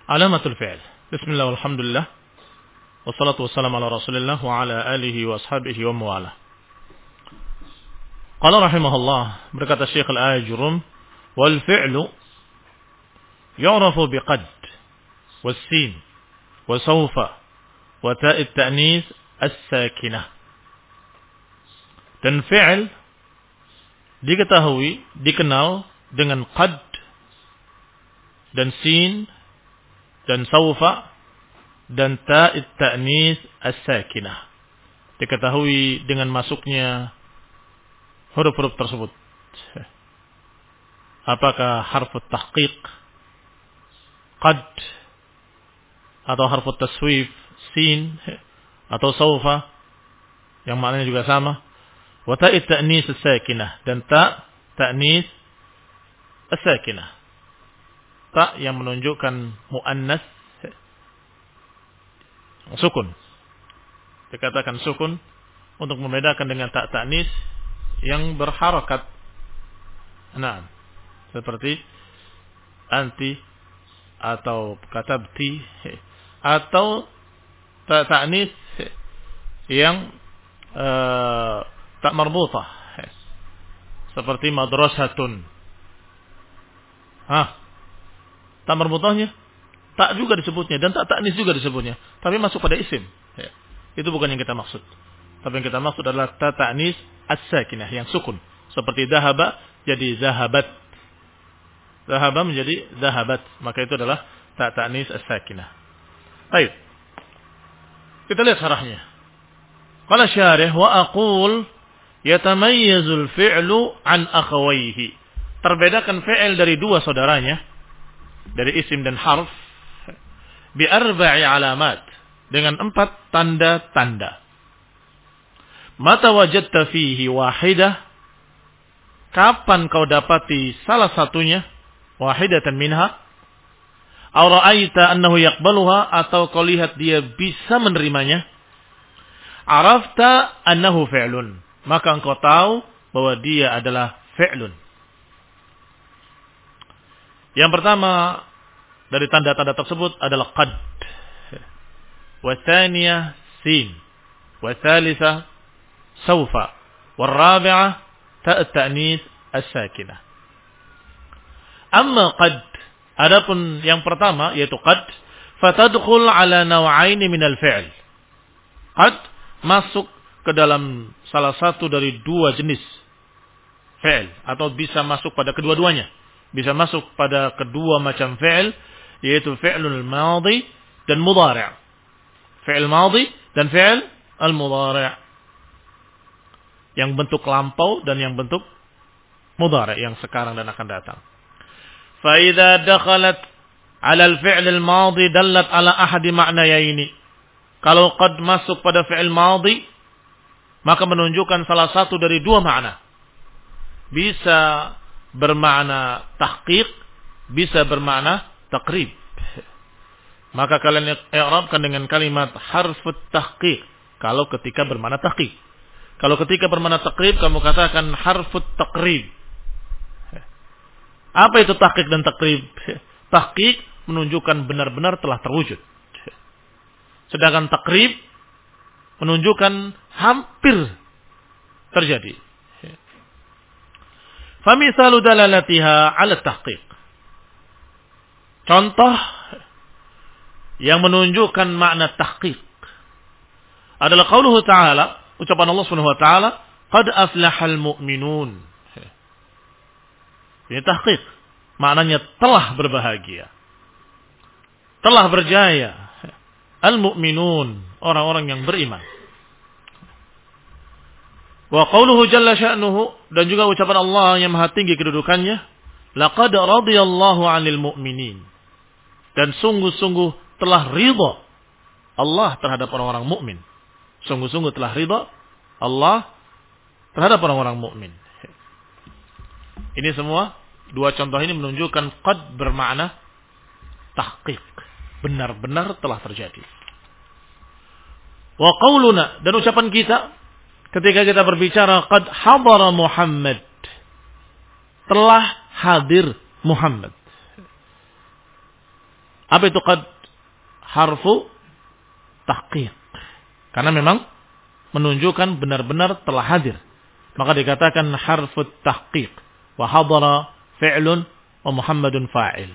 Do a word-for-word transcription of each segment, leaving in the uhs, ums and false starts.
Alamatul fi'l. Bismillah walhamdulillah. Wassalatu wassalamu ala Rasulillah wa ala alihi wa ashabihi wa mawalah. Qala rahimahullah, berkata Syekh Al-Ajrum, wal fi'lu yu'rafu biqad was-sin wa sawfa wa ta'it ta'nis as-sakinah. Dan fi'l diketahui, dikenal dengan qad dan sin dan sawfa dan ta'it ta'nis as-sakinah. Diketahui dengan masuknya huruf-huruf tersebut. Apakah harfut tahqiq qad atau harfut taswif sin atau sawfa yang maknanya juga sama. Wa ta'it ta'nis as-sakinah, dan ta ta'nis as-sakinah. Ta yang menunjukkan muannas sukun. Dikatakan sukun untuk membedakan dengan ta ta'nis yang berharakat. Nah, seperti anti atau katabti, atau ta ta'nis yang uh, tak marbutah seperti madrasatun. Hah, tak marbutahnya tak juga disebutnya, dan tak ta'nis juga disebutnya, tapi masuk pada isim. Ya. Itu bukan yang kita maksud. Tapi yang kita maksud adalah ta ta'nis as-sakinah yang sukun. Seperti dhahaba jadi zahabat. Dhahaba menjadi zahabat. Maka itu adalah ta ta'nis as-sakinah. Baik. Kita lihat syarahnya. Qala syarih wa aqul yatamayyazul fi'lu an akhawayhi. Terbedakan fi'il dari dua saudaranya, dari isim dan harf, bi arba'i alamat, dengan empat tanda-tanda. Mata wajadta fihi wahidah, kapan kau dapati salah satunya, wahidatan minha, aw ra'aita annahu yaqbaluha, atau kau lihat dia bisa menerimanya, arafta annahu fi'lun, maka engkau tahu bahwa dia adalah fi'lun. Yang pertama dari tanda-tanda tersebut adalah qad, wa tsaniyah sin, wa tsalitsah sawfa, wa rabi'ah ta' at-ta'nis as-sakinah. Amma qad, adapun yang pertama yaitu qad, fatadkhul ala naw'aini minal fi'l. Qad masuk ke dalam salah satu dari dua jenis fi'l, atau bisa masuk pada kedua-duanya. Bisa masuk pada kedua macam fi'l, yaitu fi'lul madhi dan mudhari'. Fi'l madhi dan fi'l al-mudhari'. Yang bentuk lampau dan yang bentuk mudhari', yang sekarang dan akan datang. Fa idza dakhalat 'ala al-fi'l al-madhi dallat 'ala ahadi ma'nayaini. Kalau qad masuk pada fi'il madhi, maka menunjukkan salah satu dari dua makna. Bisa bermakna tahqiq, bisa bermakna taqrib. Maka kalian i'rabkan dengan kalimat harfut tahqiq kalau ketika bermakna tahqiq. Kalau ketika bermakna taqrib, kamu katakan harfut taqrib. Apa itu tahqiq dan taqrib? Tahqiq menunjukkan benar-benar telah terwujud. Sedangkan taqrib menunjukkan hampir terjadi. Famisalu dalalatiha 'ala tahqiq. Contoh yang menunjukkan makna tahqiq adalah qauluhu ta'ala, ucapan Allah Subhanahu wa taala, qad aflahal mu'minun. Ini tahqiq. Maknanya telah berbahagia, telah berjaya. Al-mu'minun, orang-orang yang beriman. Wa qauluhu jalla sya'nuhu, dan juga ucapan Allah yang maha tinggi kedudukannya, laqad radiyallahu 'anil mu'minin. Dan sungguh-sungguh telah ridha Allah terhadap orang-orang mukmin. Sungguh-sungguh telah ridha Allah terhadap orang-orang mukmin. Ini semua, dua contoh ini menunjukkan qad bermakna tahqiq, benar-benar telah terjadi. Wa qauluna, dan ucapan kita ketika kita berbicara qad hadara Muhammad, telah hadir Muhammad. Apa itu qad? Harfu tahqiq. Karena memang menunjukkan benar-benar telah hadir. Maka dikatakan harfu tahqiq. Wa hadara fi'lun wa Muhammadun fa'il.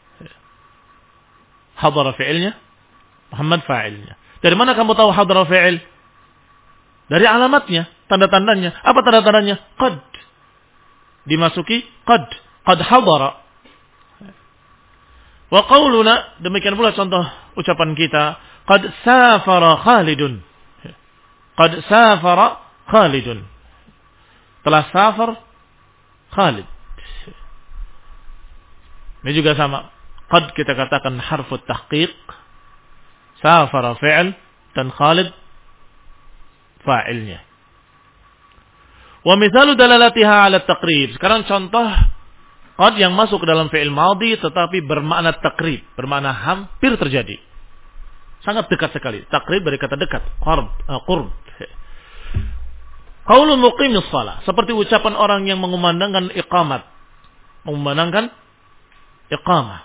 Hadara fi'ilnya, Muhammad fa'ilnya. Dari mana kamu tahu hadara fi'il? Dari alamatnya, tanda-tandanya. Apa tanda-tandanya? Qad. Dimasuki qad. Qad hadara. Wa qauluna, demikian pula contoh ucapan kita, qad safara Khalidun. Qad safara Khalidun. Telah safar Khalid. Ini juga sama. Qad kita katakan harfu tahqiq. Safara fi'il dan Khalid fa'ilnya. Wa mithalu dalalatiha ala taqrib. Sekarang contoh qad yang masuk ke dalam fi'il madhi tetapi bermakna taqrib, bermakna hampir terjadi. Sangat dekat sekali. Taqrib dari kata dekat, qurb, uh, qurb. Qaulun muqimis shalah, seperti ucapan orang yang mengumandangkan iqamat. Mengumandangkan iqamah.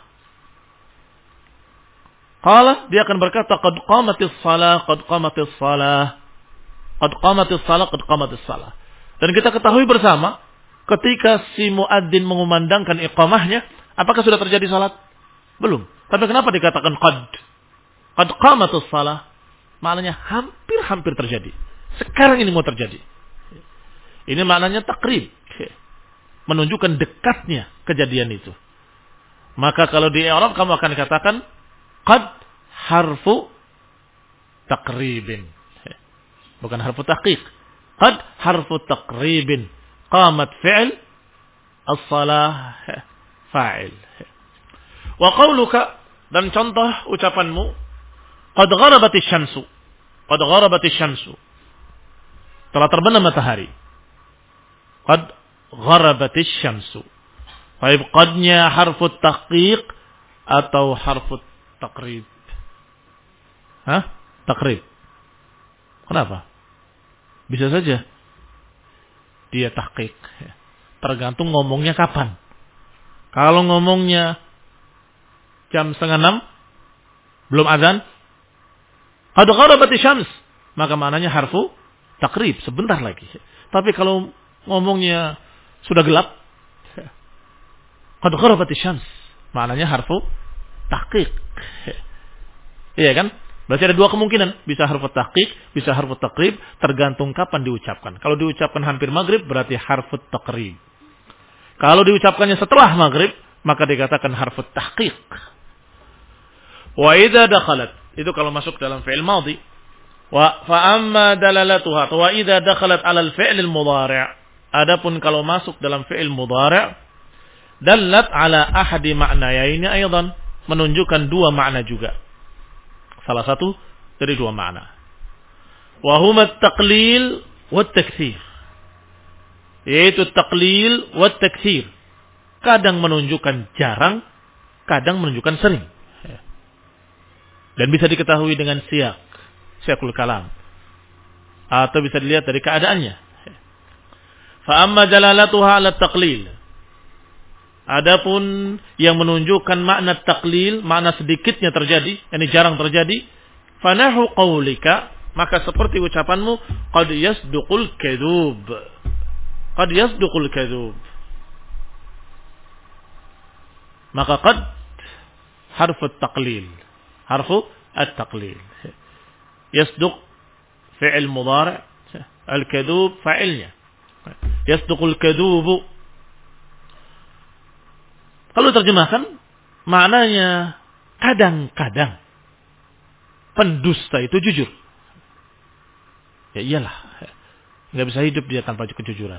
Qala, dia akan berkata qad qamatis shalah, qad qamatis shalah. Qad qamatis shalah, qad qamatis shalah. Dan kita ketahui bersama, ketika si muadzin mengumandangkan iqamahnya, apakah sudah terjadi salat? Belum. Tapi kenapa dikatakan qad? Qad qamatus shalah. Maknanya hampir-hampir terjadi. Sekarang ini mau terjadi. Ini maknanya takrib. Menunjukkan dekatnya kejadian itu. Maka kalau di i'rab kamu akan katakan qad harfu takribin. Bukan harfu tahqiq. Qad harfu takribin. Qamat fi'il, as-salah fa'il. Wa qawluka, dan contoh ucapanmu, qad gharabatis syamsu. Qad gharabatis syamsu. Telah terbenam matahari. Qad gharabatis syamsu. Baik, qadnya harfu tahqiq atau harfu takrib? Hah? Takrib. Kenapa? Bisa saja dia tahqiq. Tergantung ngomongnya kapan. Kalau ngomongnya jam setengah enam, belum azan, qad gharabatis syams, maka maknanya harfu takrib, sebentar lagi. Tapi kalau ngomongnya sudah gelap, qad gharabatis syams, maknanya harfu tahqiq. Iya kan? Berarti ada dua kemungkinan. Bisa harfu tahqiq, bisa harfu takrib, tergantung kapan diucapkan. Kalau diucapkan hampir maghrib, berarti harfu takrib. Kalau diucapkannya setelah maghrib, maka dikatakan harfu tahqiq. Wa idza dakhalat, itu kalau masuk dalam fi'il madhi. Wa fa amma dalalatuha, wa idza dakhalat 'ala al-fi'l al-mudhari'. Adapun kalau masuk dalam fi'il mudhari', dallat 'ala ahadi ma'nayaini aidan, menunjukkan dua makna juga. Salah satu dari dua makna. Wa huma at-taqlil wa at-taktsir. Yaitu taqlil wa at-taktsir. Kadang menunjukkan jarang, kadang menunjukkan sering. Dan bisa diketahui dengan siyak, siyakul kalam. Atau bisa dilihat dari keadaannya. Fa amma dalalatuha 'ala at-taqlil. Adapun yang menunjukkan makna taklil, makna sedikitnya terjadi, ini jarang terjadi, fanahu qaulika, maka seperti ucapanmu, qad yasduqul kadzub. Qad yasduqul kadzub. Maka qad harfu at-taqlil. Harfu at-taqlil. Yasduq fi'il mudhari', al-kadzub fa'ilnya. Yasduqul kadzubu. Kalau terjemahkan, maknanya kadang-kadang pendusta itu jujur. Ya iyalah, nggak bisa hidup dia tanpa kejujuran.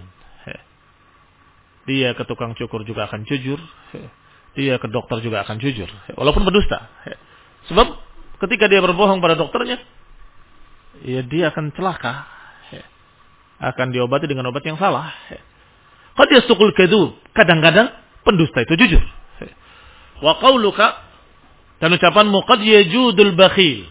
Dia ke tukang cukur juga akan jujur, dia ke dokter juga akan jujur, walaupun pendusta. Sebab ketika dia berbohong pada dokternya, ya dia akan celaka, akan diobati dengan obat yang salah. Qad yasduqul kadzub, kadang-kadang pendusta itu jujur. Wa qauluka, dan ucapanmu, qad yajudul bakhil.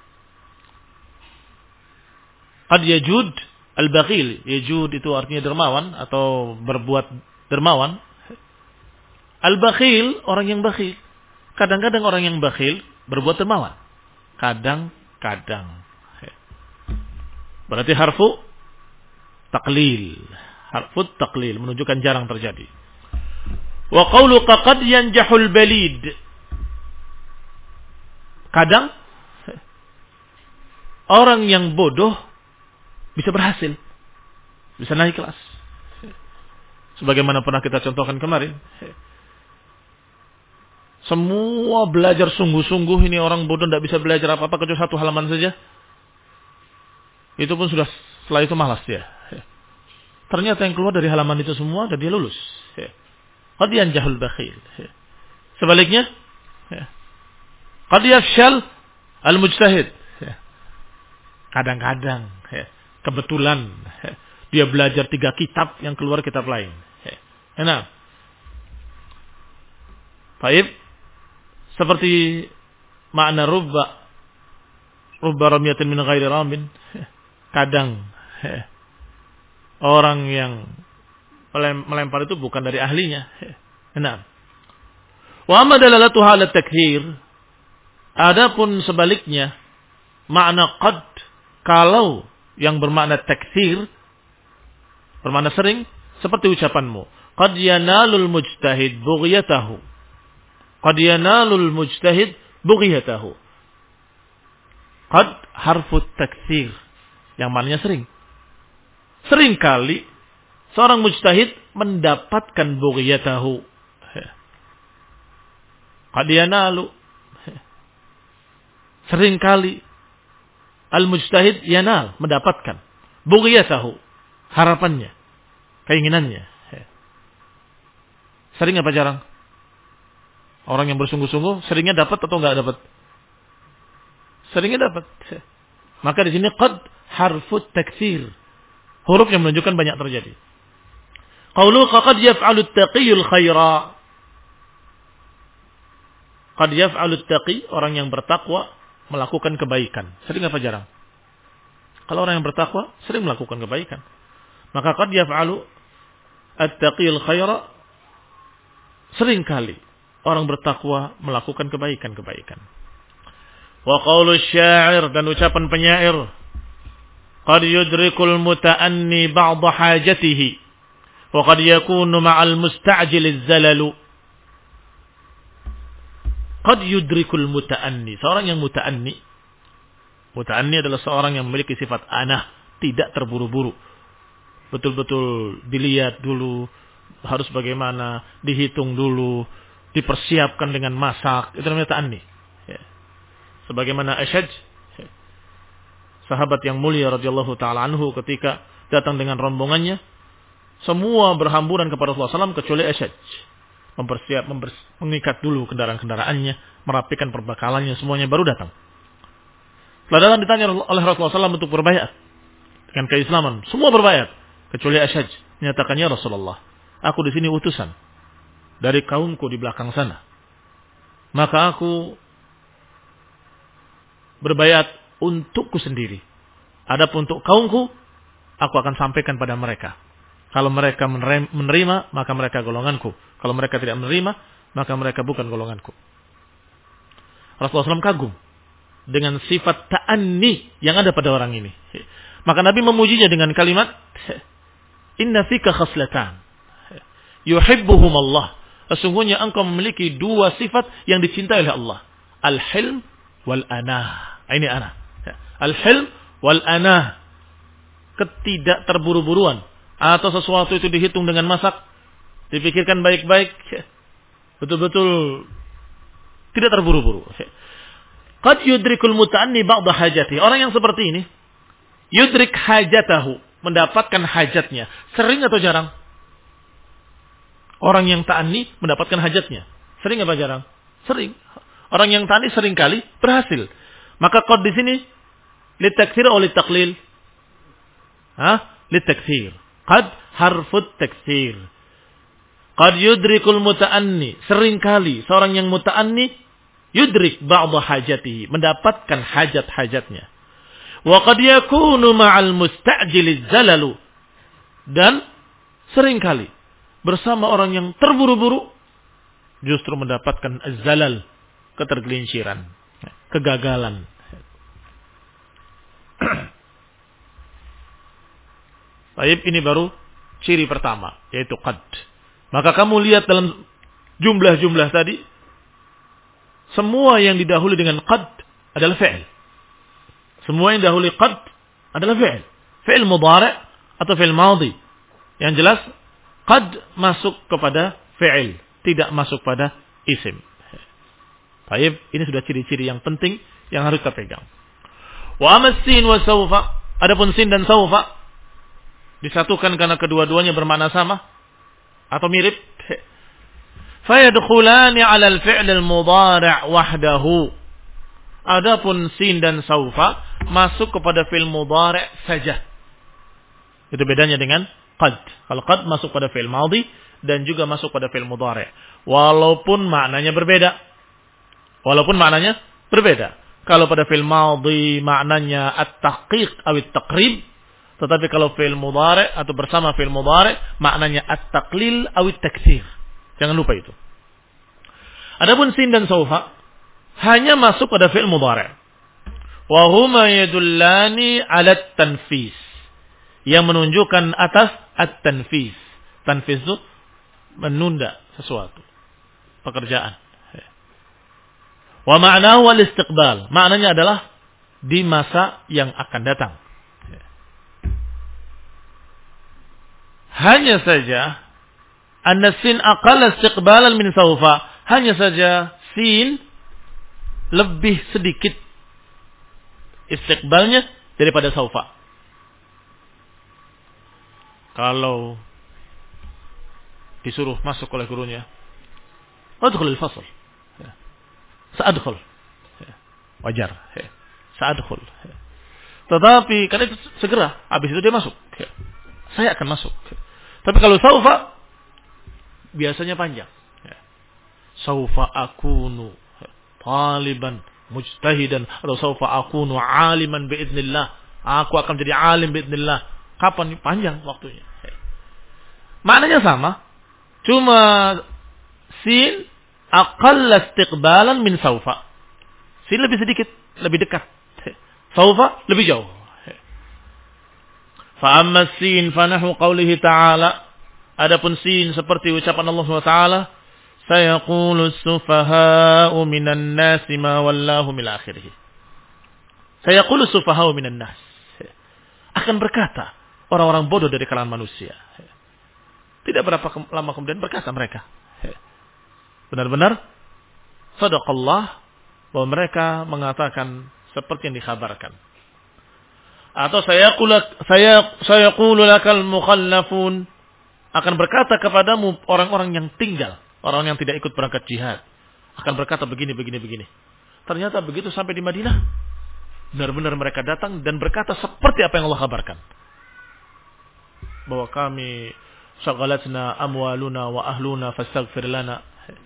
Qad yajud al-bakhil. Yajud itu artinya dermawan atau berbuat dermawan. Al-bakhil, orang yang bakhil. Kadang-kadang orang yang bakhil berbuat dermawan. Kadang-kadang. Berarti harfu taklil. Harfu taklil menunjukkan jarang terjadi. Wa qauluka qad yanjahul balid. Kadang orang yang bodoh bisa berhasil. Bisa naik kelas. Sebagaimana pernah kita contohkan kemarin. Semua belajar sungguh-sungguh, ini orang bodoh tidak bisa belajar apa-apa kecuali satu halaman saja. Itu pun sudah, setelah itu malas dia. Ternyata yang keluar dari halaman itu semua dan dia lulus. Qad yanjahul bakhil. Sebaliknya, qad yafshal al-mujtahid. Kadang-kadang, kebetulan dia belajar tiga kitab, yang keluar kitab lain. Nah, baik. Seperti makna rubba, rubba ramyatin min ghairi ramin. Kadang orang yang melempar itu bukan dari ahlinya. Nah, wa amma dalalatuha ala takthir. Adapun sebaliknya, makna qad, kalau yang bermakna takthir, bermakna sering, seperti ucapanmu, qad yanalul mujtahid bughyatahu. Qad yanalul mujtahid bughyatahu. Qad harfu takthir, yang maknanya sering. Sering kali seorang mujtahid mendapatkan bughyatahu. Qad yanalu. Sering kali al-mujtahid yanal, mendapatkan bughyatahu, harapannya, keinginannya. Sering apa jarang? Orang yang bersungguh-sungguh seringnya dapat atau enggak dapat? Seringnya dapat. Maka di sini qad harfu taktsir. Huruf yang menunjukkan banyak terjadi. Qaulu qad yaf'alu at-taqiyul khaira. Qad yaf'alu at-taqi, orang yang bertakwa melakukan kebaikan. Sering apa jarang? Kalau orang yang bertakwa sering melakukan kebaikan. Maka qad yaf'alu at-taqiyul khaira, sering kali orang bertakwa melakukan kebaikan-kebaikan. Wa qaulu syair, dan ucapan penyair, qad yudrikul muta'anni ba'd hajatihi wa qad yakunu ma'al musta'jil az-zalalu. Qad yudrikul muta'anni, seorang yang muta'anni. Muta'anni adalah seorang yang memiliki sifat anah, tidak terburu-buru. Betul-betul dilihat dulu, harus bagaimana, dihitung dulu, dipersiapkan dengan masak. Itu namanya ta'anni. Ya. Sebagaimana Ashaj, ya, sahabat yang mulia radhiyallahu ta'ala anhu, ketika datang dengan rombongannya, semua berhamburan kepada Rasulullah shallallahu alaihi wasallam kecuali Ashaj. Mempersiap, members, mengikat dulu kendaraan-kendaraannya, merapikan perbekalannya, semuanya baru datang. Setelah datang ditanya oleh Rasulullah shallallahu alaihi wasallam untuk berbayat dengan keislaman, semua berbayat kecuali Ashaj. Menyatakan, ya Rasulullah, aku di sini utusan dari kaumku di belakang sana. Maka aku berbayat untukku sendiri. Adapun untuk kaumku, aku akan sampaikan pada mereka. Kalau mereka menerima, maka mereka golonganku. Kalau mereka tidak menerima, maka mereka bukan golonganku. Rasulullah shallallahu alaihi wasallam kagum dengan sifat ta'anni yang ada pada orang ini. Maka Nabi memujinya dengan kalimat, inna fika khaslatan yuhibbuhum Allah. Sesungguhnya engkau memiliki dua sifat yang dicintai oleh Allah. Al-hilm wal-anah. Ini anah. Al-hilm wal-anah. Ketidak terburu-buruan. Atau sesuatu itu dihitung dengan masak. Dipikirkan baik-baik. Betul-betul tidak terburu-buru. Qad yudrikul muta'anni ba'da hajati. Orang yang seperti ini, yudrik hajatahu, mendapatkan hajatnya. Sering atau jarang? Orang yang ta'anni mendapatkan hajatnya. Sering apa jarang? Sering. Orang yang ta'anni sering kali berhasil. Maka qad di sini litakthir atau litaklil? Hah? Litakthir. Qad harfut takthir. Qad yudrikul muta'anni. Sering kali seorang yang muta'anni yudrik ba'da hajatihi, mendapatkan hajat-hajatnya. Wa qad yakunu ma'al musta'jiliz zalalu. Dan sering kali bersama orang yang terburu-buru justru mendapatkan az-zalal, ketergelinciran, kegagalan. Baik, ini baru ciri pertama, yaitu qad. Maka kamu lihat dalam jumlah-jumlah tadi, semua yang didahului dengan qad adalah fi'il. Semua yang didahului qad adalah fi'il. Fi'il mudhari' atau fi'il madhi. Yang jelas, qad masuk kepada fi'il, tidak masuk pada isim. Baik, ini sudah ciri-ciri yang penting yang harus kita pegang. Wa amas sin wa sawfa, adapun sin dan sawfa disatukan karena kedua-duanya bermakna sama atau mirip. Fayadkhulani 'ala al-fi'l al-mudhari' wahdahu. Adapun sin dan sawfa masuk kepada fi'il mudhari' saja. Itu bedanya dengan qad. Kalau qad masuk pada fi'il madhi dan juga masuk pada fi'il mudhari'. Walaupun maknanya berbeda. Walaupun maknanya berbeda. Kalau pada fi'il madhi maknanya at-tahqiq atau at-taqrib, tetapi kalau fi'il mudhari' atau bersama fi'il mudhari' maknanya at-taqlil atau at-taktsir. Jangan lupa itu. Adapun sin dan sawfa hanya masuk pada fi'il mudhari'. Wa huma yadullani 'ala at-tanfis. Yang menunjukkan atas at-tanfis. Tanfis itu menunda sesuatu, pekerjaan. Wa ma'nahu al-istiqbal. Maknanya adalah di masa yang akan datang. Hanya saja anna sin aqalla istiqbalan min sawfa. Hanya saja sin lebih sedikit istiqbalnya daripada sawfa. Kalau disuruh masuk oleh gurunya, adkhul al-fasl. Sa'adkhul. Wajar. Sa'adkhul. Tetapi karena itu segera, habis itu dia masuk. Saya akan masuk. Tapi kalau sawfa biasanya panjang. Sawfa akunu taliban mujtahidan atau sawfa akunu aliman biidznillah. Aku akan jadi alim biidznillah. Kapan? Panjang waktunya. Maknanya sama. Cuma sin aqalla istiqbalan min sawfa. Sin lebih sedikit, lebih dekat. Sawfa lebih jauh. Fa amma sin fa nahu qaulihi ta'ala. Adapun sin seperti ucapan Allah Subhanahu wa taala, sayaqulu as-sufaha'u minan nasi ma wallahu min akhirih. Sayaqulu as-sufaha'u minan nas. Akan berkata orang-orang bodoh dari kalangan manusia. Tidak berapa lama kemudian berkata mereka. Benar-benar sadaqallah bahwa mereka mengatakan seperti yang dikhabarkan. Atau sayaqulu saya sayaqulu lakal mukhallafun, akan berkata kepadamu orang-orang yang tinggal, orang yang tidak ikut berangkat jihad, akan berkata begini begini begini. Ternyata begitu sampai di Madinah, benar-benar mereka datang dan berkata seperti apa yang Allah kabarkan. Bahwa kami syaghalatna amwaluna wa ahluna fastaghfir lana.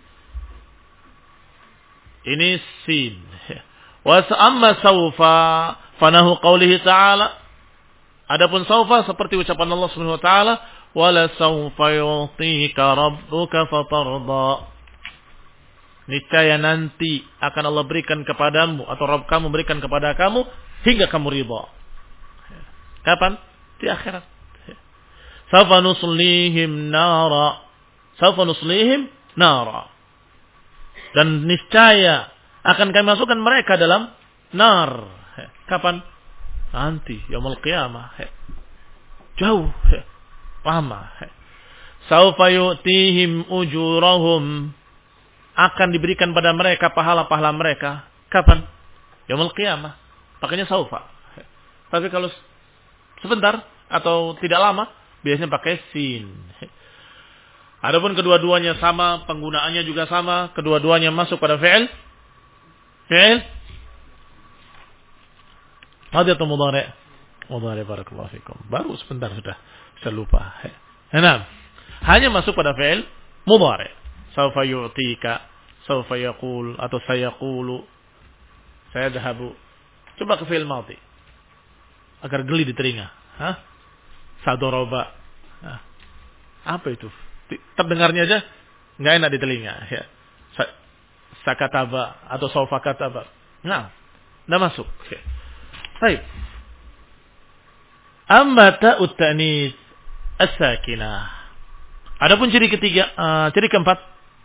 Ini sin. Wa amma sawfa fanahu qaulihi ta'ala. Adapun sawfa seperti ucapan Allah Subhanahu wa taala, wala sawfa yu'tika rabbuka fatarda. Niscaya nanti akan Allah berikan kepadamu atau Rabb kamu berikan kepada kamu hingga kamu ridha. Kapan? Di akhirat. Sawfa nuslihim nara. Sawfa nuslihim nara. Dan niscaya akan kami masukkan mereka dalam nar. Kapan? Nanti yaumul qiyamah. Jauh. Lama. Sawfa yu'tihim ujurahum. Akan diberikan pada mereka pahala-pahala mereka. Kapan? Yaumul qiyamah. Pakainya sawfa. Tapi kalau sebentar atau tidak lama, biasanya pakai sin. Adapun kedua-duanya sama, penggunaannya juga sama, kedua-duanya masuk pada fi'il. Fi'il. Madhi atau mudhari'? Mudhari', barakallahu fikum. Baru sebentar sudah, sudah lupa. Nah, hanya masuk pada fi'il mudhari'. Sawfa yu'tika, sawfa yaqul atau sayaqulu, sayadhabu. Coba ke fi'il madhi. Agar geli di telinga. Hah? Sadoroba. Nah, apa itu? Terdengarnya aja nggak enak di telinga. Ya. sakataba atau saufakataba. Nah, tidak masuk. Baik. Amma ta'ut ta'nis as-sakinah. Adapun ciri ketiga, uh, ciri keempat,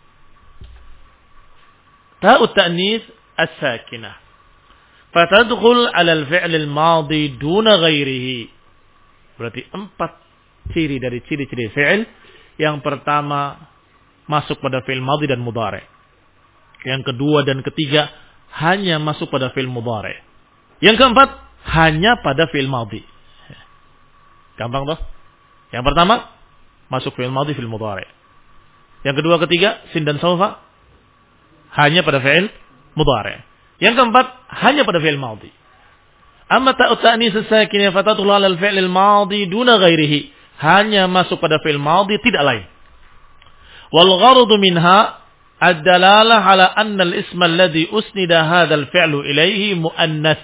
ta'ut ta'nis as-sakinah. Fatadkhul 'ala al-fi'l al-madi duna ghairihi. Berarti empat ciri dari ciri-ciri fi'il. Yang pertama masuk pada fi'il madi dan mudhari'. Yang kedua dan ketiga hanya masuk pada fi'il mudhari'. Yang keempat hanya pada fi'il madi. Gampang toh? Yang pertama masuk fi'il madi fi'il mudhari'. Yang kedua ketiga sin dan saufa hanya pada fi'il mudhari'. Yang keempat hanya pada fi'il madi. Amma ta'ut ta'nis as-sakinah fatadkhulu 'ala al-fi'l al-madi duna ghairihi. Hanya masuk pada fi'il madi tidak lain. Wal gharadu minha ad-dalalah 'ala anna al-isma alladhi usnida hadha al-fi'lu ilayhi muannats.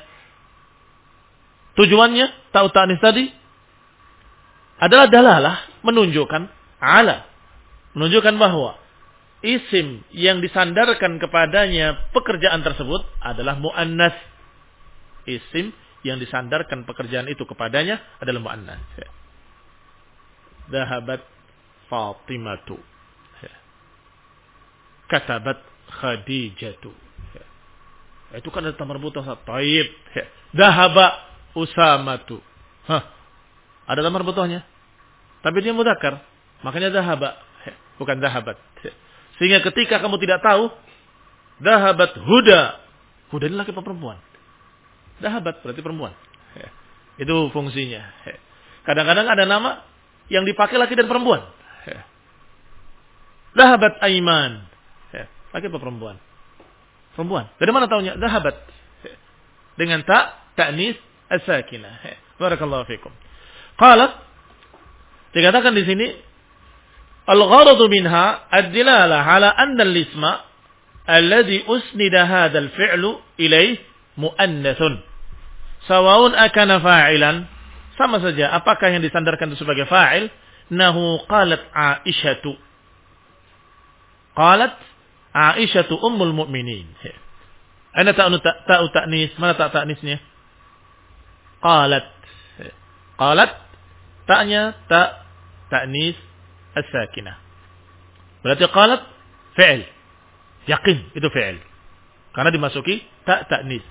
Tujuannya ta'ut ta'nis tadi adalah dalalah, menunjukkan ala, menunjukkan bahwa isim yang disandarkan kepadanya pekerjaan tersebut adalah muannats. Isim yang disandarkan pekerjaan itu kepadanya adalah muannats. Dhahabat Fatimatu, katabat Khadijatu. Itu kan ada tamar buta. Taib. Dhahaba Usamatu. Hah. Ada tamar butuhnya. Tapi dia mudzakkar, makanya dhahaba, bukan dhahabat. Sehingga ketika kamu tidak tahu, dhahabat Huda. Huda ini laki atau perempuan? Dhahabat berarti perempuan. Itu fungsinya. Kadang-kadang ada nama yang dipakai laki dan perempuan. Dhahabat Aiman. Laki atau perempuan? Perempuan. Dari mana taunya? Dhahabat. Dengan ta, ta'nis, as-sakinah. Barakallahu fikum. Qala, dikatakan di sini al-gharadu minha ad-dilalah 'ala anna al-isma alladhi usnida hadha al-fi'lu ilayhi muannatsun. Sawa'un akana fa'ilan, sama saja apakah yang disandarkan itu sebagai fa'il. Nahu qalat Aisyatu. Qalat Aisyatu ummul mu'minin. Ana ta'u ta'u ta'nis, mana ta' ta'nisnya? Qalat. Qalat ta'nya ta ta'nis as-sakinah. Berarti qalat fi'il. Yakin itu fi'il. Karena dimasuki ta ta'nis.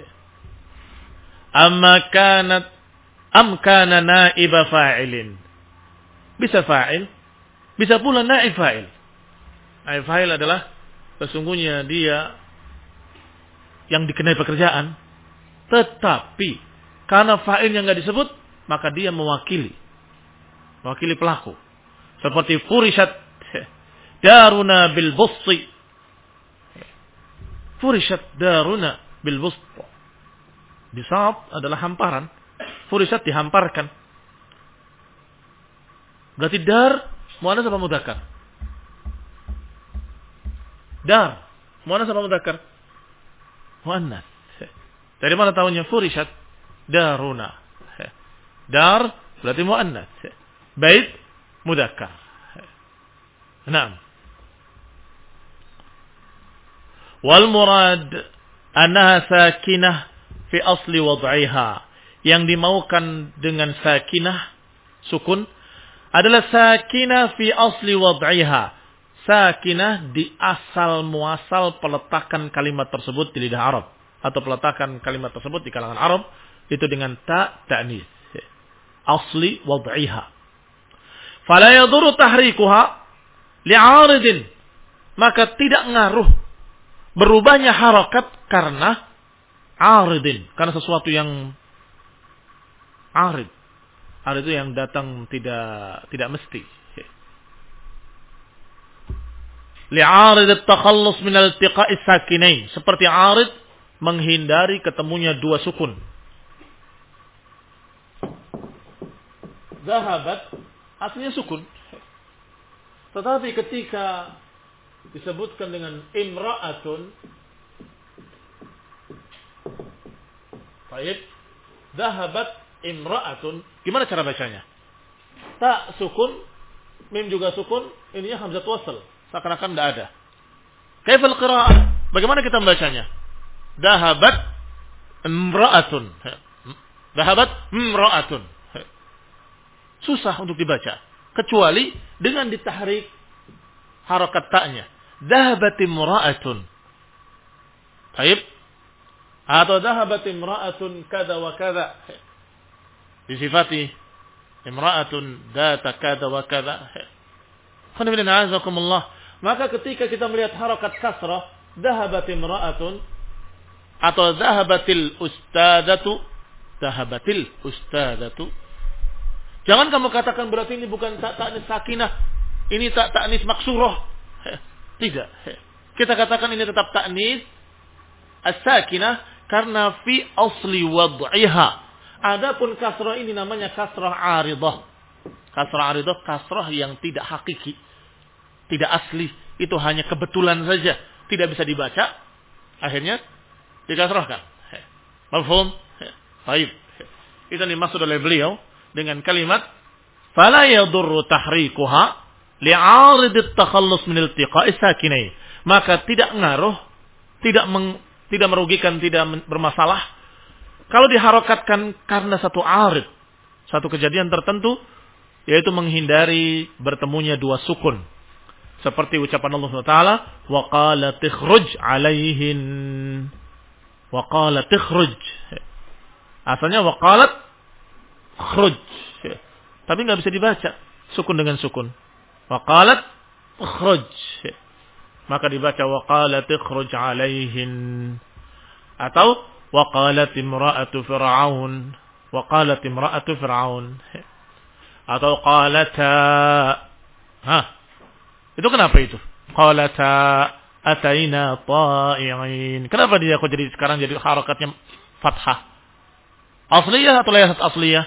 Amma kanat am kana naiba fa'ilin. Bisa fa'il, bisa pula naib fa'il. Naib fa'il adalah sesungguhnya dia yang dikenai pekerjaan, tetapi karena fa'ilnya enggak disebut, maka dia mewakili mewakili pelaku. Seperti furishat daruna bil busti. Furishat daruna bil busti. Bisat adalah hamparan. Furishat dihamparkan. Berarti dar muannas apa mudzakkar? Dar muannas apa mudzakkar? Muannas. Dari mana tahunya furishat daruna? Dar berarti muannas. Bait mudzakkar. Naam. Wal murad annaha sakinah fi asli wad'iha. Yang dimaukan dengan sakinah sukun adalah sakinah fi asli wad'iha. Sakinah di asal muasal peletakan kalimat tersebut di lidah Arab, atau peletakan kalimat tersebut di kalangan Arab itu dengan ta ta'nis. Asli wad'iha. Fala yadurru tahrikuha li'aridin. Maka tidak ngaruh berubahnya harakat karena aridin, karena sesuatu yang arid. Arid itu yang datang tidak tidak mesti. Li'arid at-takhallus min al-iltiqa'i sakinain, seperti arid menghindari ketemunya dua sukun. Zahabat aslinya sukun. Tetapi ketika disebutkan dengan imra'atun, baik, zahabat imra'atun, gimana cara bacanya? Ta sukun, mim juga sukun, ininya hamzah wasl, seakan-akan tidak ada. Kaifal qira'ah? Bagaimana kita membacanya? Dahabat imra'atun. Dahabat imra'atun. Susah untuk dibaca. Kecuali dengan ditahrik harakat ta'nya. Dahabat imra'atun. Baik. Atau dahabat imra'atun kada wa kada. Disifati imra'atun data kada wa kada. Maka ketika kita melihat harakat kasrah, dahabat imra'atun atau dahabatil ustadatu, dahabatil ustadatu. Jangan kamu katakan berarti ini bukan tak ta'nis sakinah, ini tak ta'nis maksurah. Tidak. Kita katakan ini tetap ta'nis as-sakinah karena fi asli wad'iha. Adapun kasrah ini namanya kasrah aridah. Kasrah aridah kasrah yang tidak hakiki, tidak asli, itu hanya kebetulan saja, tidak bisa dibaca, akhirnya dikasrahkan. Mafhum? Baik. Itu yang dimaksud oleh beliau dengan kalimat fala yadurru tahrikuha li'arid at-takhallus min iltiqa'i sakinain. Maka tidak ngaruh, tidak meng, tidak merugikan, tidak bermasalah kalau diharokatkan karena satu arid, satu kejadian tertentu, yaitu menghindari bertemunya dua sukun. Seperti ucapan Allah subhanahu wa taala, wa qala tikhruj alaihin. Wa qala tikhruj. Asalnya wa qalat khruj. Tapi enggak bisa dibaca sukun dengan sukun. Wa qalat khruj. Maka dibaca wa qalat tikhruj alaihin. Atau wa qalat imra'atu fir'aun. Wa qalat imra'atu fir'aun. Atau qalata. Hah. Itu kenapa itu? Qalata ataina ta'i'in. Kenapa dia kok jadi sekarang jadi harakatnya fathah? Asliyah atau laysat asliyah?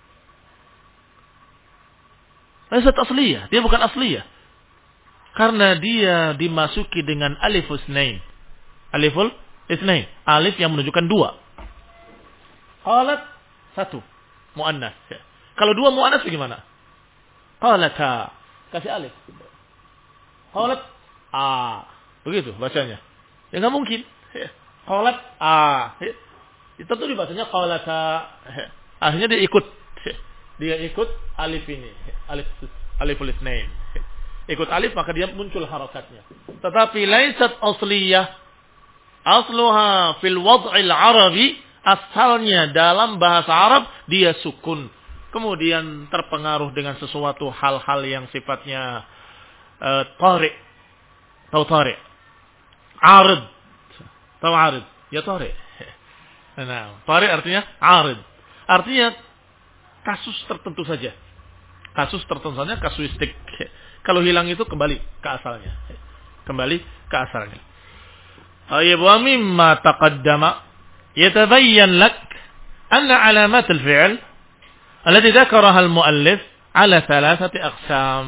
Laysat asliyah. Dia bukan asliyah. Karena dia dimasuki dengan alifus nain. Aliful isnain. Alif yang menunjukkan dua. Qalat satu. Mu'annas. Kalau dua mu'annas bagaimana? Qalata. Kasih alif. Qalat a. Begitu bacanya. Ya enggak mungkin. Qalat a. Itu tuh dibacanya qalata. Akhirnya dia ikut. Dia ikut alif ini. Alif aliful isnain. Ikut alif maka dia muncul harakatnya. Tetapi laisat asliyah. Asluha fil wad'il arabi. Asalnya dalam bahasa Arab dia sukun. Kemudian terpengaruh dengan sesuatu hal-hal yang sifatnya uh, tarik. Tahu tarik? Arid. Tahu arid? Ya tarik. Nah, tarik artinya arid. Artinya kasus tertentu saja. Kasus tertentu saja, kasuistik. Kalau hilang itu kembali ke asalnya. Kembali ke asalnya. Ayat wa mimma taqaddama yatabayyan lak anna alamat al-fi'l الذي ذكرها المؤلف على ثلاثة أقسام.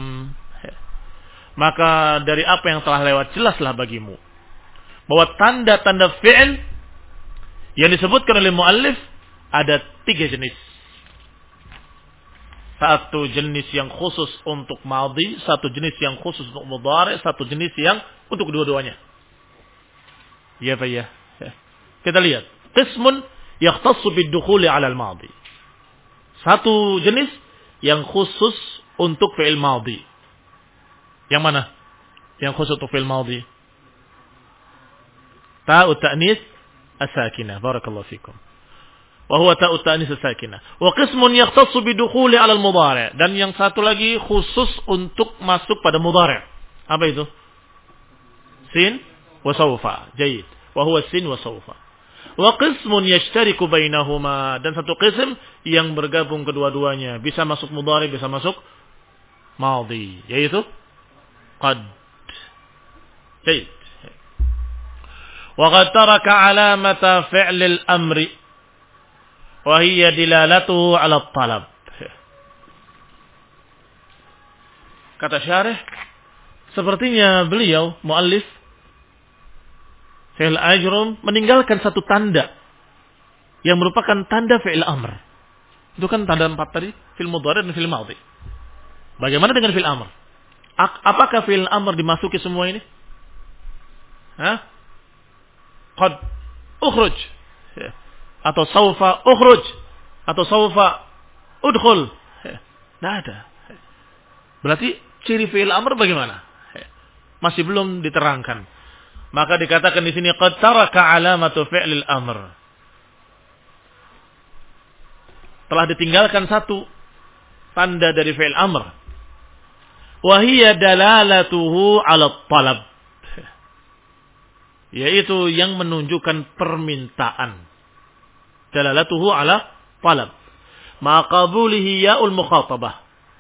Maka dari apa yang telah lewat jelaslah bagimu bahwa tanda-tanda fi'il yang disebutkan oleh muallif ada tiga jenis. Satu jenis yang khusus untuk madhi, satu jenis yang khusus untuk mudhari', satu jenis yang untuk kedua-duanya. Ya Pak ya. Kita lihat. Qismun yakhtassu bid-dukhuli 'ala al-madhi. Satu jenis yang khusus untuk fi'il madhi. Yang mana? Yang khusus untuk fi'il madhi. Ta'u ta'nis as-sakinah. Barakallahu fikum. Wa huwa ta'u ta'nis as-sakinah. Wa qismun yakhtassu bidukhuli 'ala al-mudhari'. Dan yang satu lagi khusus untuk masuk pada mudhari'. Apa itu? Sin wa sawfa. Jayyid. Wa huwa sin wa sawfa. Wa qismun yashtariku bainahuma, dan satu qism yang bergabung kedua-duanya, bisa masuk mudhari, bisa masuk madhi, yaitu qad. Baik. Wa qad taraka alamata fi'l al-amri wa hiya dilalatuhu 'ala at-talab. Kata syarih, sepertinya beliau muallif Fi'il ajrum meninggalkan satu tanda yang merupakan tanda fi'il amr. Itu kan tanda empat tadi, fi'il mudhari' dan fi'il madhi. Bagaimana dengan fi'il amr? Apakah fi'il amr dimasuki semua ini? Hah? qad ukhruj atau saufa ukhruj atau saufa udkhul. Tidak ada. Berarti ciri fi'il amr bagaimana? Masih belum diterangkan. Maka dikatakan di sini qad taraka alamatu fi'lil amr. Telah ditinggalkan satu tanda dari fi'il amr. Wa hiya dalalatuhu 'ala talab. Yaitu yang menunjukkan permintaan. Dalalatuhu 'ala talab. Ma qabulihi ya'ul mukhatabah.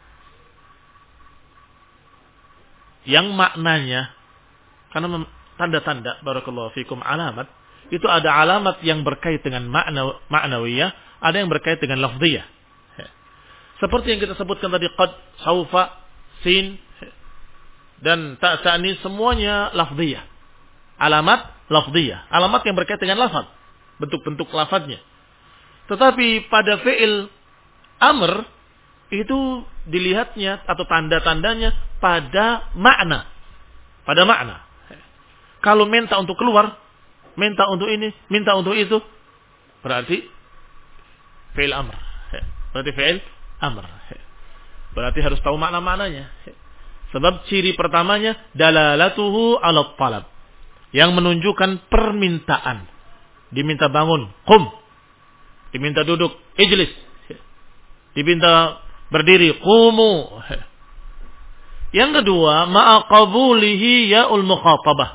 Yang maknanya, karena tanda-tanda barakallahu fikum alamat, itu ada alamat yang berkait dengan makna maknawiyah, ada yang berkait dengan lafziyah. Seperti yang kita sebutkan tadi qad, saufa, sin dan ta ta'ni semuanya lafziyah. Alamat lafziyah, alamat yang berkait dengan lafaz, bentuk-bentuk lafaznya. Tetapi pada fi'il amr itu dilihatnya atau tanda-tandanya pada makna. Pada makna. Kalau minta untuk keluar, minta untuk ini, minta untuk itu, berarti fi'il amr. Berarti fi'il amr. Berarti harus tahu makna-maknanya. Sebab ciri pertamanya dalalatuhu 'ala talab. Yang menunjukkan permintaan. Diminta bangun, qum. Diminta duduk, ijlis. Diminta berdiri, qumu. Yang kedua, ma'a qabulihi ya'ul mukhatabah.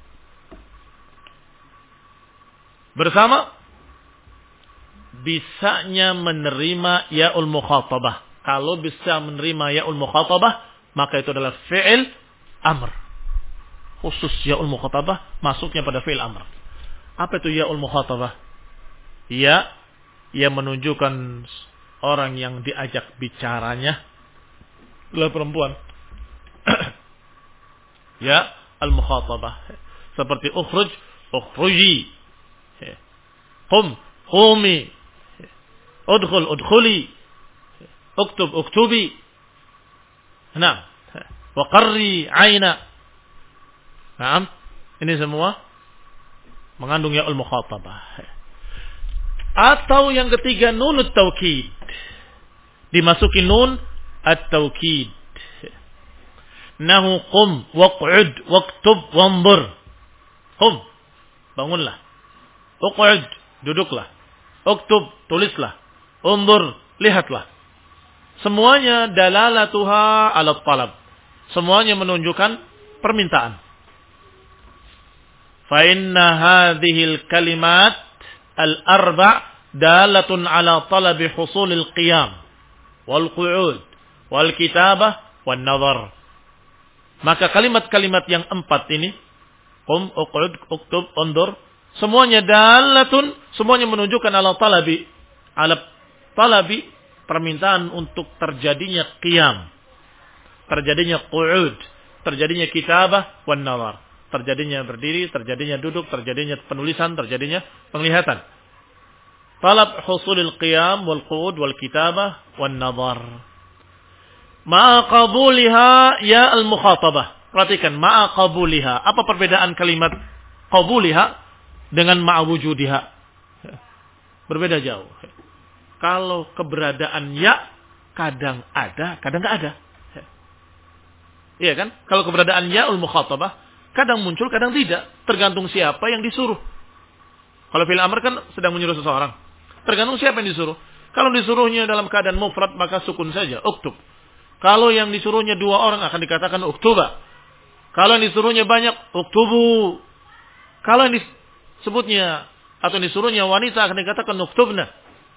Bersama bisanya menerima ya'ul mukhatabah. Kalau bisa menerima ya'ul mukhatabah, maka itu adalah fi'il amr. Khusus ya'ul mukhatabah masuknya pada fi'il amr. Apa itu ya'ul mukhatabah? Ya, yang menunjukkan orang yang diajak bicaranya adalah perempuan. Ya, al-mukhatabah. Seperti ukhruj, ukhruji. Qum, qumi. Udkhul, udkhuli. Uktub, uktubi. Naam. Wa qarri aina. Naam. Ini semua mengandung ya al-mukhatabah. Atau yang ketiga nunut taukid. Dimasuki nun at-taukid. Nahu qum waq'ud waqtub wanzur. Qum, bangunlah. Uq'ud, duduklah. Uktub, tulislah. Unzur, lihatlah. Semuanya dalalatuha 'ala talab. Semuanya menunjukkan permintaan. Fa inna hadhil kalimat al-arba' dalatun 'ala talabi husulil qiyam wal qu'ud wal kitabah wan nazar. Maka kalimat-kalimat yang empat ini, qum, uq'ud, uktub, unzur, semuanya dalatun, semuanya menunjukkan ala talabi, ala talabi, permintaan untuk terjadinya qiyam, terjadinya qu'ud, terjadinya kitabah wan nazar, terjadinya berdiri, terjadinya duduk, terjadinya penulisan, terjadinya penglihatan. Talab husulil qiyam wal qu'ud wal kitabah wan nazar. Ma'a qabuliha ya al-mukhatabah. Perhatikan, ma'a qabuliha. Apa perbedaan kalimat qabuliha dengan ma'a wujudiha? Berbeda jauh. Kalau keberadaan ya, kadang ada, kadang tidak ada. Iya kan? Kalau keberadaan ya al-mukhatabah, kadang muncul, kadang tidak. Tergantung siapa yang disuruh. Kalau fi'il amr kan sedang menyuruh seseorang. Tergantung siapa yang disuruh. Kalau disuruhnya dalam keadaan mufrad, maka sukun saja, uktub. Kalau yang disuruhnya dua orang akan dikatakan uktuba. Kalau yang disuruhnya banyak, uktubu. Kalau yang disebutnya atau disuruhnya wanita akan dikatakan uktubna.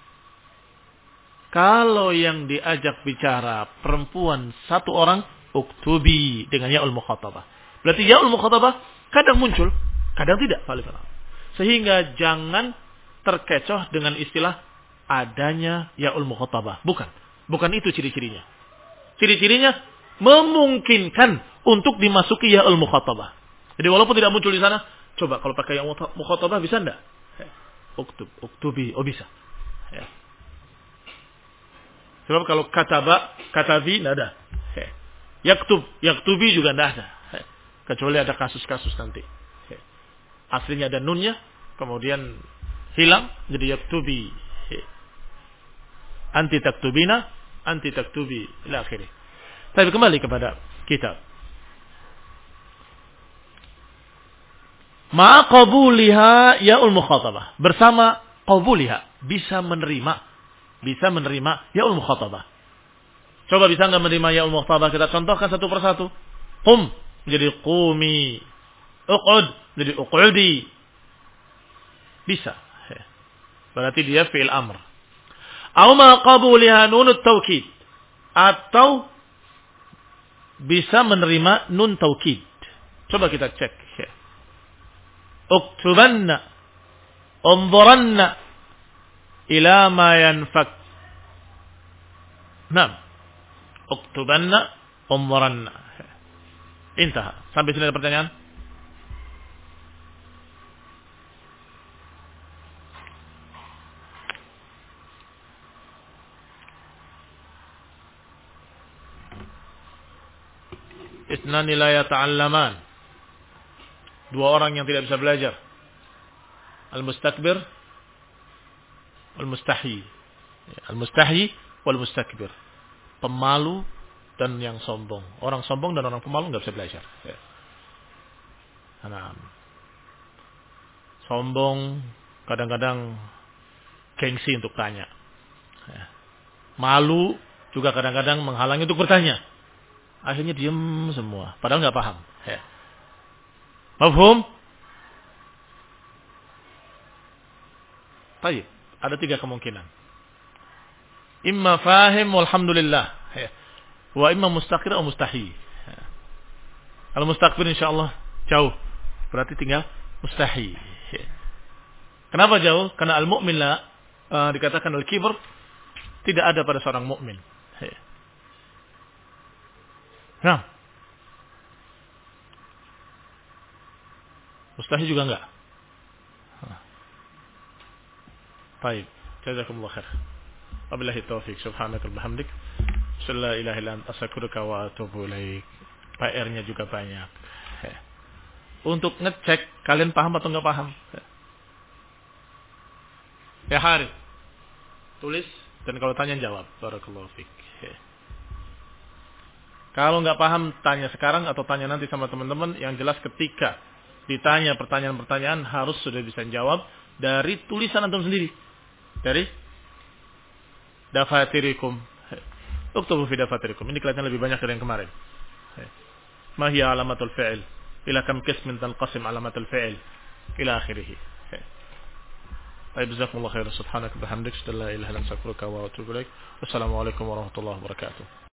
Kalau yang diajak bicara perempuan satu orang, uktubi dengan ya'ul mukhatabah. Berarti ya'ul mukhatabah kadang muncul, kadang tidak. Sehingga jangan terkecoh dengan istilah adanya ya'ul mukhatabah. Bukan. Bukan itu ciri-cirinya. Ciri-cirinya memungkinkan untuk dimasuki ya'ul mukhatabah. Jadi walaupun tidak muncul di sana, coba kalau pakai ya'ul mukhatabah bisa enggak? Uktub, uktubi, oh bisa. Ya. Sebab kalau kataba, katabi enggak ada. Yaktub, yaktubi juga enggak ada. Kecuali ada kasus-kasus nanti. aslinya ada nunnya, kemudian hilang jadi yaktubi. Anti taktubina, anti taktubi ila akhirih. Tapi kembali kepada kitab. Ma qabuliha ya'ul mukhatabah. Bersama qabuliha, bisa menerima, bisa menerima ya'ul mukhatabah. Coba bisa enggak menerima ya'ul mukhatabah? Kita contohkan satu persatu. Qum jadi qumi, uqud jadi uqudi. Bisa. Berarti dia fi'il amr. Aw ma qabuliha nunut taukid. Atau bisa menerima nun taukid. Coba kita cek. Uktubanna, unzuranna ila ma yanfak. Naam. Uktubanna, unzuranna. Intaha. Sampai sini ada pertanyaan? Itnani la yata'allaman. Dua orang yang tidak bisa belajar. Al-mustakbir wal-mustahi. Al-mustahi wal-mustakbir. Pemalu dan yang sombong. Orang sombong dan orang pemalu enggak bisa belajar. Ya. Nah. Sombong kadang-kadang gengsi untuk tanya. Ya. Malu juga kadang-kadang menghalangi untuk bertanya. Akhirnya diam semua, padahal enggak paham. Ya. Mafhum? Baik, ada tiga kemungkinan. Imma fahim walhamdulillah. Ya. Wa imma mustaqir atau mustahi. Ya. Kalau mustaqbir insyaallah jauh. Berarti tinggal mustahi. Ya. Kenapa jauh? Karena al-mu'min la uh, dikatakan al-kibr tidak ada pada seorang mukmin. Ya. Nah. Mustahil juga enggak. Baik, jazakumullah khair. Wabillahi taufik. Subhanaka wa bihamdik. La ilaha illa anta astaghfiruka wa atubu ilaik. P R-nya juga banyak. Untuk ngecek kalian paham atau enggak paham. Ya Harith. Tulis dan kalau tanya jawab. Barakallahu fik. Kalau enggak paham tanya sekarang atau tanya nanti sama teman-teman. Yang jelas ketika ditanya pertanyaan-pertanyaan harus sudah bisa jawab dari tulisan antum sendiri. Dari dafatirikum. Uktubu fi dafatirikum. Ini kelihatan lebih banyak dari yang kemarin. Ma hiya alamatul fi'il? Ila kam qismin tanqasim alamatul fi'il? Ila akhirih. Baik, jazakumullah khairan. Subhanaka bihamdik, la ilaha illa anta astaghfiruka wa atubu ilaik. Wassalamualaikum warahmatullahi wabarakatuh.